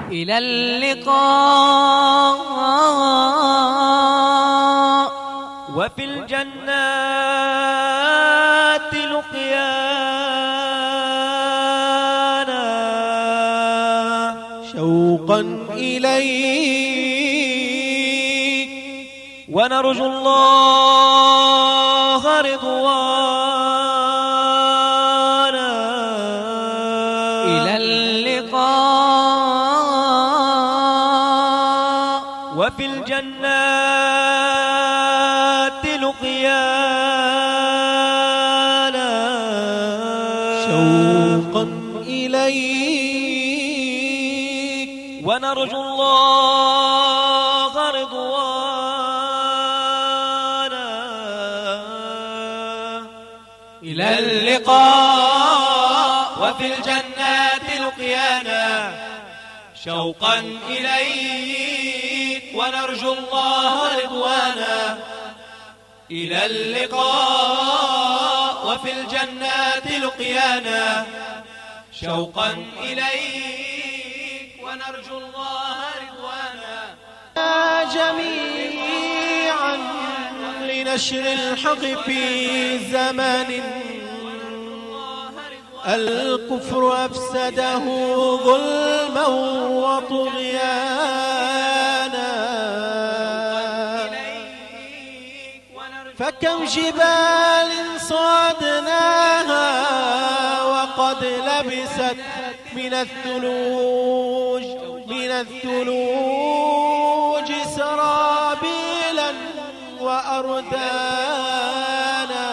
إلى اللقاء وفي الجنات لقيانا شوقا إليك ونرجو الله رضوانا إلى اللقاء وفي الجنات لقيانا شوقا إليك ونرجو الله رضوانا إلى اللقاء وفي الجنات لقيانا شوقا إليك ونرجو الله رضوانا إلى اللقاء وفي الجنات لقيانا شوقا إليك ونرجو الله رضوانا جميعا لنشر الحق في زمان الكفر أفسده ظلما وطغيانا فكم جبال صعدناها وقد لبست من الثلوج سرابيلا وأردانا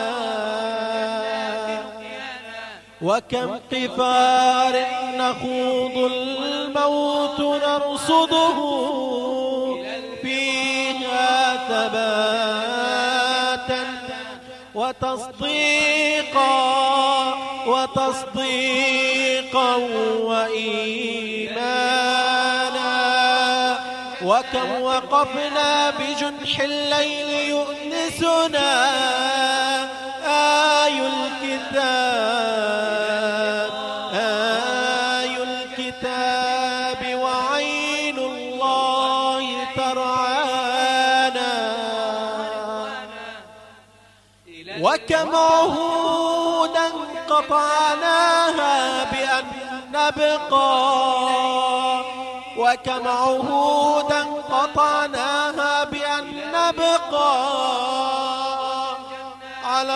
وكم قفار نخوض الموت نرصده فيها ثباتا وتصديقا وإيمانا وكم وقفنا بجنح الليل يؤنسنا آي الكتاب وعين الله ترعانا وكم عهودا قطعناها بأن نبقى وكم عهودا قطعناها بأن نبقى على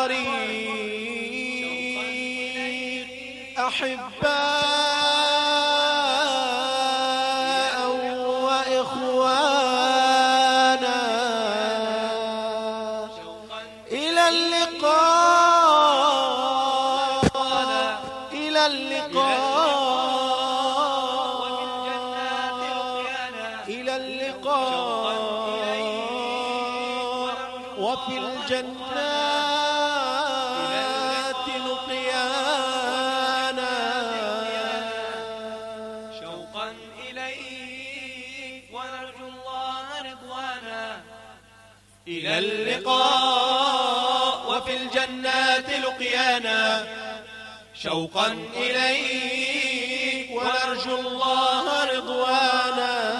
الطريق أحباء وإخوانا إلى اللقاء إلى اللقاء إلى اللقاء وفي الجنات لقيانا شوقا إليك ونرجو الله رضوانا إلى اللقاء وفي الجنات لقيانا شوقا إليك ونرجو الله رضوانا